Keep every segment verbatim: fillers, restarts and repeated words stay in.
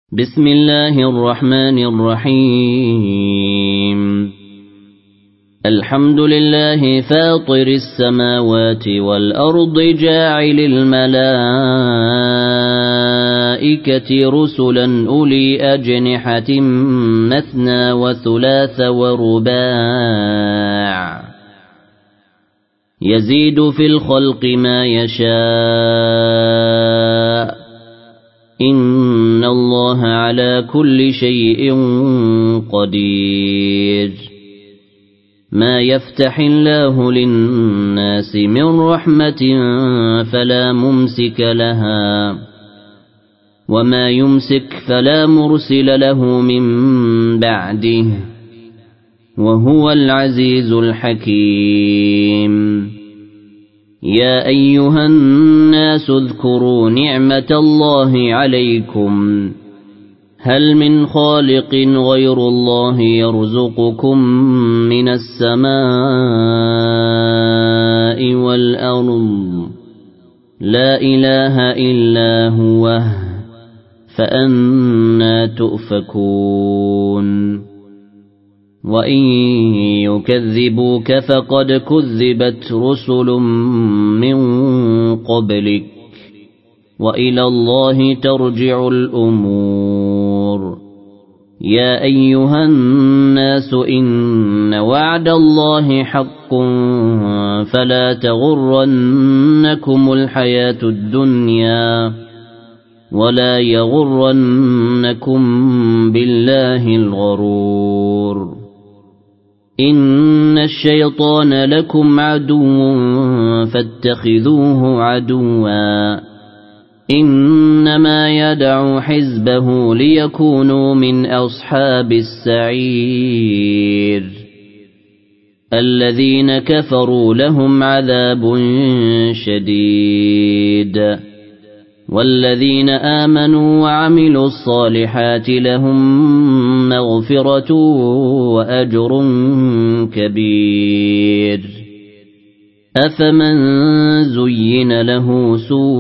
بسم الله الرحمن الرحيم الحمد لله فاطر السماوات والأرض جاعل الملائكة رسلا أولي أجنحة مثنى وثلاث ورباع يزيد في الخلق ما يشاء إن الله على كل شيء قدير ما يفتح الله للناس من رحمة فلا ممسك لها وما يمسك فلا مرسل له من بعده وهو العزيز الحكيم يا أيها الناس اذكروا نعمة الله عليكم هل من خالق غير الله يرزقكم من السماء والأرض لا إله إلا هو فأنى تؤفكون وإن يكذبوك فقد كذبت رسل من قبلك وإلى الله ترجع الأمور يا أيها الناس إن وعد الله حق فلا تغرنكم الحياة الدنيا ولا يغرنكم بالله الغرور إن الشيطان لكم عدو فاتخذوه عدوا إنما يدعو حزبه ليكونوا من أصحاب السعير الذين كفروا لهم عذاب شديد والذين آمنوا وعملوا الصالحات لهم مغفرة وأجر كبير أفمن زين له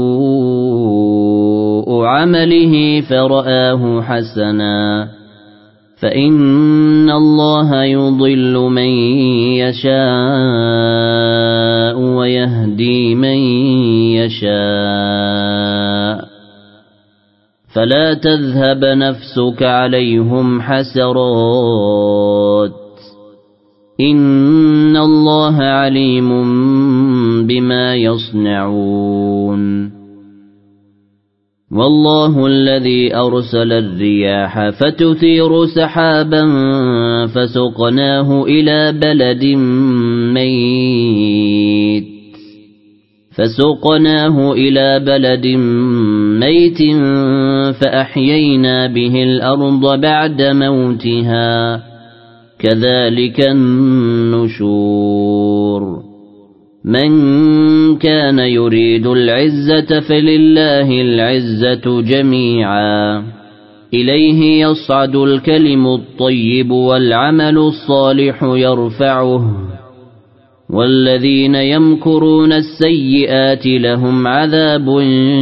سوء عمله فرآه حسنا فإن الله يضل من يشاء ويهدي من يشاء فلا تذهب نفسك عليهم حسرات إن الله عليم بما يصنعون والله الذي أرسل الرياح فتثير سحابا فسقناه إلى بلد ميت فسقناه إلى بلد ميت فأحيينا به الأرض بعد موتها كذلك النشور من كان يريد العزة فلله العزة جميعا إليه يصعد الكلم الطيب والعمل الصالح يرفعه والذين يمكرون السيئات لهم عذاب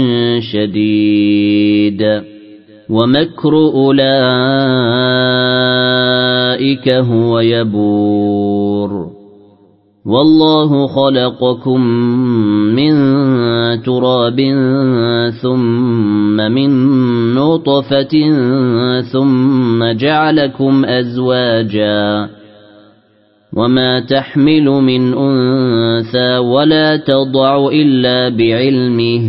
شديد ومكر أولئك هو يبور والله خلقكم من تراب ثم من نطفة ثم جعلكم أزواجا وما تحمل من أنثى ولا تضع إلا بعلمه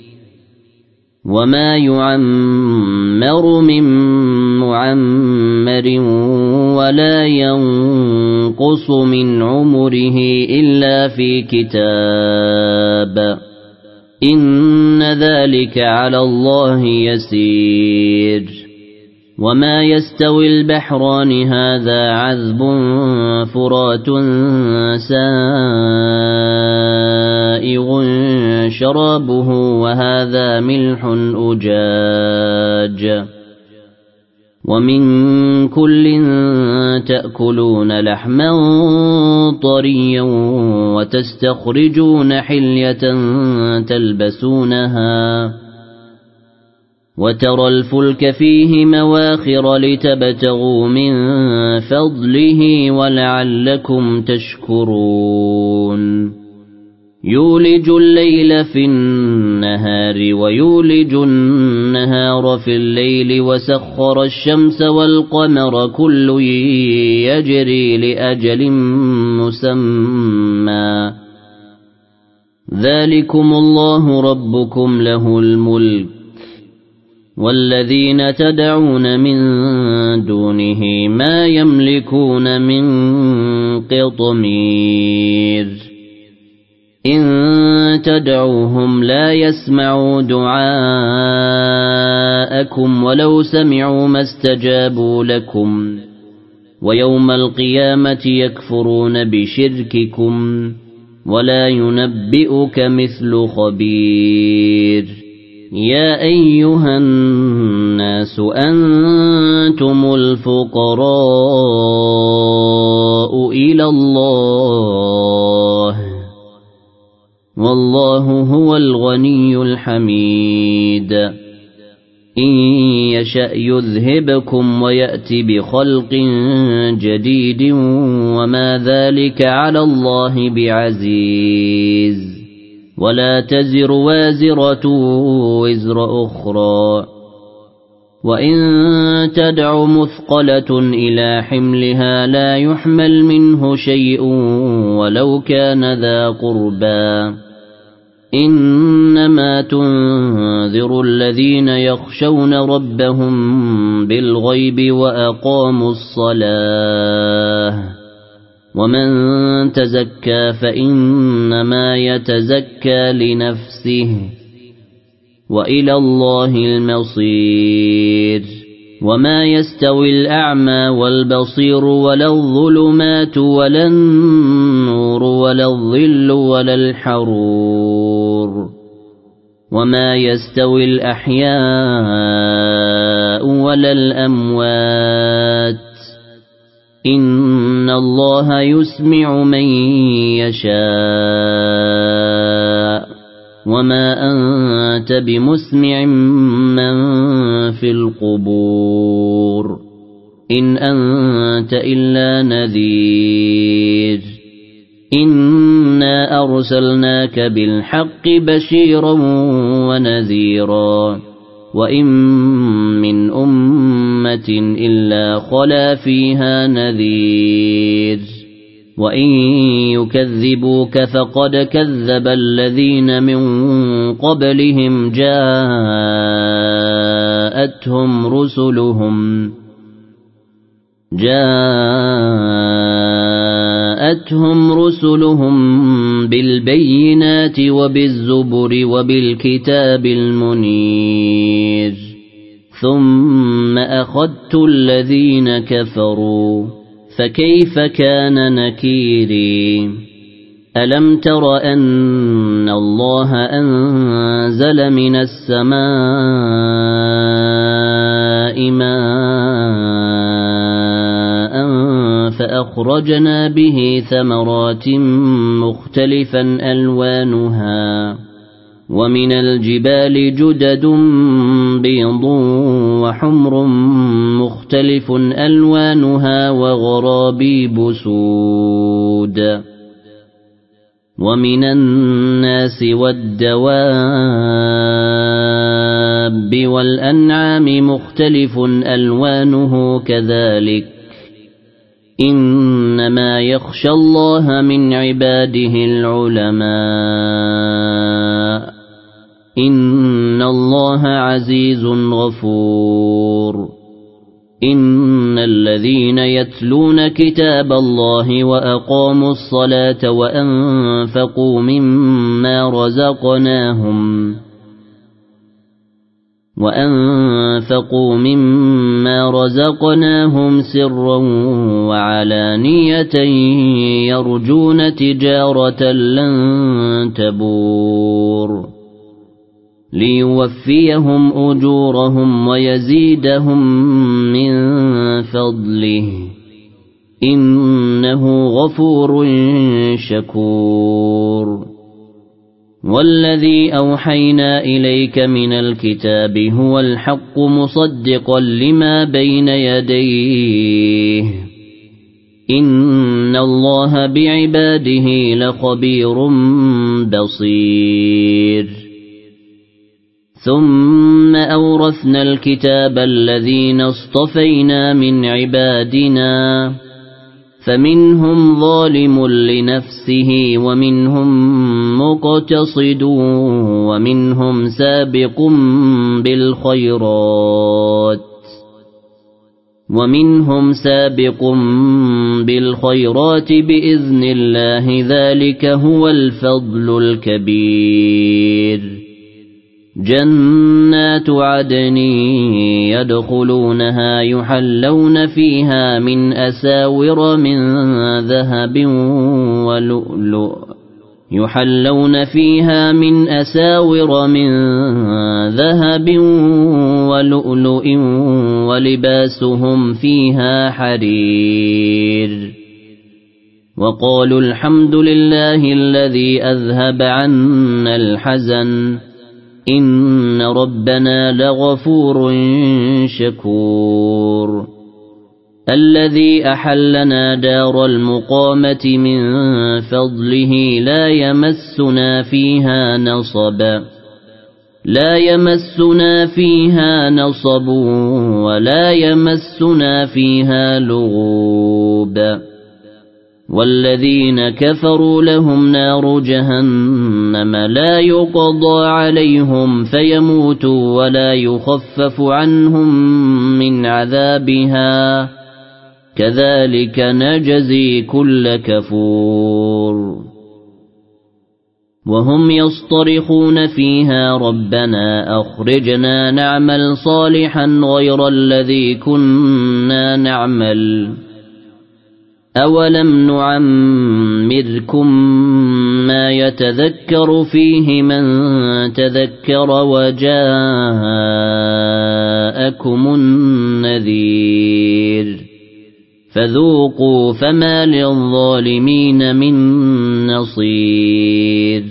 وما يعمر من معمر ولا ينقص من عمره إلا في كتاب إن ذلك على الله يسير وما يستوي البحران هذا عذب فرات سائغ شرابه وهذا ملح أجاج ومن كل تأكلون لحما طريا وتستخرجون حلية تلبسونها وترى الفلك فيه مواخر لتبتغوا من فضله ولعلكم تشكرون يولج الليل في النهار ويولج النهار في الليل وسخر الشمس والقمر كل يجري لأجل مسمى ذلكم الله ربكم له الملك والذين تدعون من دونه ما يملكون من قطمير إن تدعوهم لا يسمعوا دعاءكم ولو سمعوا ما استجابوا لكم ويوم القيامة يكفرون بشرككم ولا ينبئك مثل خبير يا أيها الناس أنتم الفقراء إلى الله والله هو الغني الحميد إن يشأ يذهبكم ويأتي بخلق جديد وما ذلك على الله بعزيز ولا تزر وازرة وزر أخرى وإن تدع مثقلة إلى حملها لا يحمل منه شيء ولو كان ذا قربى إنما تنذر الذين يخشون ربهم بالغيب وأقاموا الصلاة ومن تزكى فإنما يتزكى لنفسه وإلى الله المصير وما يستوي الأعمى والبصير ولا الظلمات ولا النور ولا الظل ولا الحرور وما يستوي الأحياء ولا الأموات إن الله يسمع من يشاء وما أنت بمسمع من في القبور إن أنت إلا نذير إنا أرسلناك بالحق بشيرا ونذيرا وإن من أمة إلا خلا فيها نذير وإن يكذبوك فقد كذب الذين من قبلهم جاءتهم رسلهم جاءتهم رسلهم بالبينات وبالزبر وبالكتاب المنير ثم أخذت الذين كفروا فكيف كان نكيري ألم تر أن الله أنزل من السماء ماء فأخرجنا به ثمرات مختلفا ألوانها ومن الجبال جدد بيض وحمر مختلف ألوانها وغرابيب سود ومن الناس والدواب والأنعام مختلف ألوانه كذلك إنما يخشى الله من عباده العلماء إن الله عزيز غفور إن الذين يتلون كتاب الله وأقاموا الصلاة وأنفقوا مما رزقناهم وأنفقوا مما رزقناهم سرا وعلانية يرجون تجارة لن تبور ليوفيهم أجورهم ويزيدهم من فضله إنه غفور شكور والذي أوحينا إليك من الكتاب هو الحق مصدقا لما بين يديه إن الله بعباده لخبير بصير ثم أورثنا الكتاب الذين اصطفينا من عبادنا فمنهم ظالم لنفسه ومنهم مقتصد ومنهم سابق بالخيرات ومنهم سابق بالخيرات بإذن الله ذلك هو الفضل الكبير جنات عدن يدخلونها يحلون فيها من أساور من ذهب ولؤلؤ يحلون فيها من أساور من ذهب ولؤلؤ ولباسهم فيها حرير وقالوا الحمد لله الذي أذهب عنا الحزن إن ربنا لغفور شكور الذي أحلنا دار المقامة من فضله لا يمسنا فيها نصب لا يمسنا فيها نصب ولا يمسنا فيها لغوب والذين كفروا لهم نار جهنم لا يقضى عليهم فيموتوا ولا يخفف عنهم من عذابها كذلك نجزي كل كفور وهم يصطرخون فيها ربنا أخرجنا نعمل صالحا غير الذي كنا نعمل أولم نعمركم ما يتذكر فيه من تذكر وجاءكم النذير فذوقوا فما للظالمين من نصير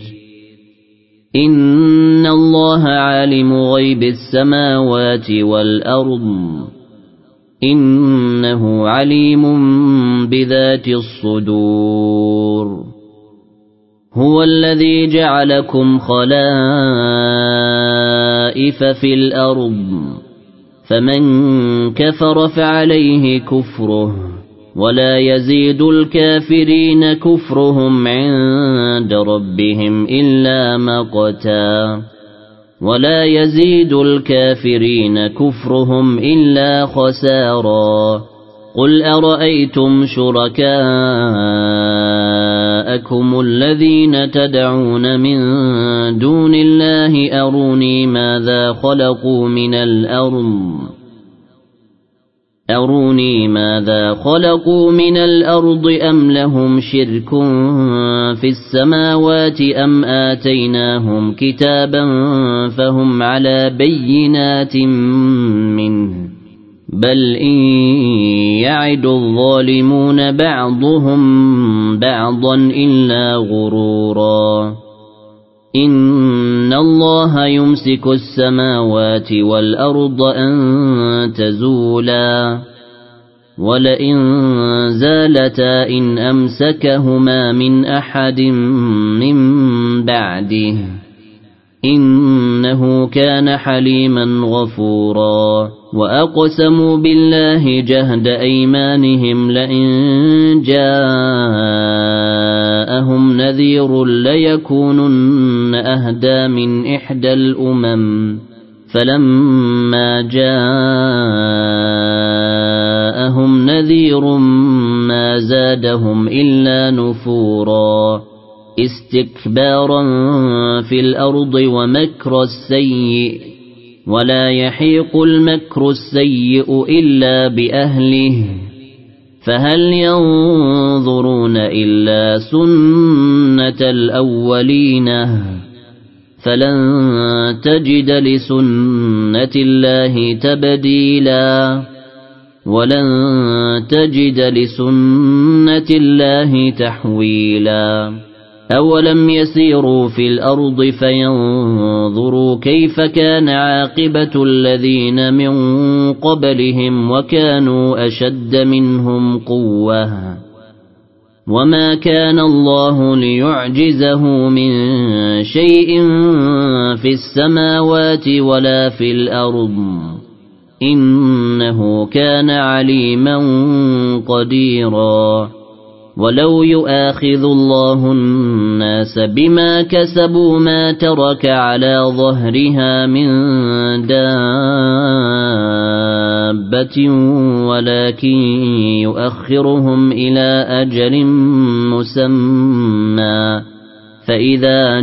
إن الله عالم غيب السماوات والأرض إنه عليم بذات الصدور هو الذي جعلكم خلائف في الأرض فمن كفر فعليه كفره ولا يزيد الكافرين كفرهم عند ربهم إلا مقتا ولا يزيد الكافرين كفرهم إلا خسارا قل أرأيتم شركاءكم الذين تدعون من دون الله أروني ماذا خلقوا من الأرض أروني ماذا خلقوا من الأرض أم لهم شرك في السماوات أم آتيناهم كتابا فهم على بينات منه بل إن يعد الظالمون بعضهم بعضا إلا غرورا إن الله يمسك السماوات والأرض أن تزولا ولئن زالتا إن أمسكهما من أحد من بعده إنه كان حليما غفورا وأقسموا بالله جهد أيمانهم لئن جاءهم نذير ليكونن أهدى من إحدى الأمم فلما جاءهم نذير ما زادهم إلا نفورا استكبارا في الأرض ومكر السيء ولا يحيق المكر السيء إلا بأهله فهل ينظرون إلا سنة الأولين فلن تجد لسنة الله تبديلا ولن تجد لسنة الله تحويلا أولم يسيروا في الأرض فينظروا كيف كان عاقبة الذين من قبلهم وكانوا أشد منهم قوة وما كان الله ليعجزه من شيء في السماوات ولا في الأرض إنه كان عليما قديرا ولو يؤاخذ الله الناس بما كسبوا ما ترك على ظهرها من دابة ولكن يؤخرهم إلى أجل مسمى فإذا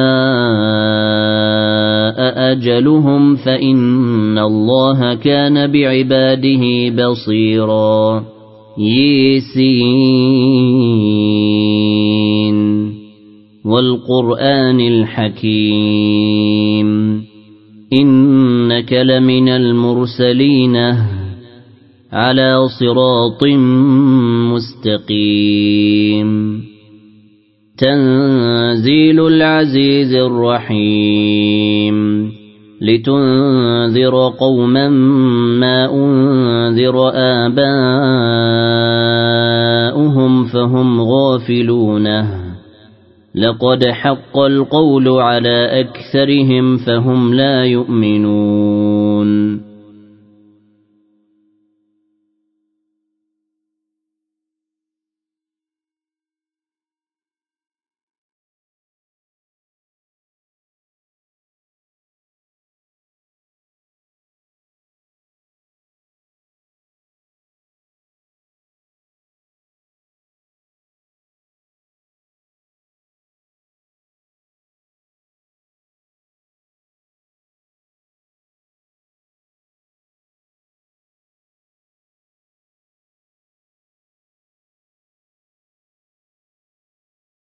جاء أجلهم فإن الله كان بعباده بصيرا ياسين والقرآن الحكيم إنك لمن المرسلين على صراط مستقيم تنزيل العزيز الرحيم لتنذر قوما ما أنذر آباؤهم فهم غافلون لقد حق القول على أكثرهم فهم لا يؤمنون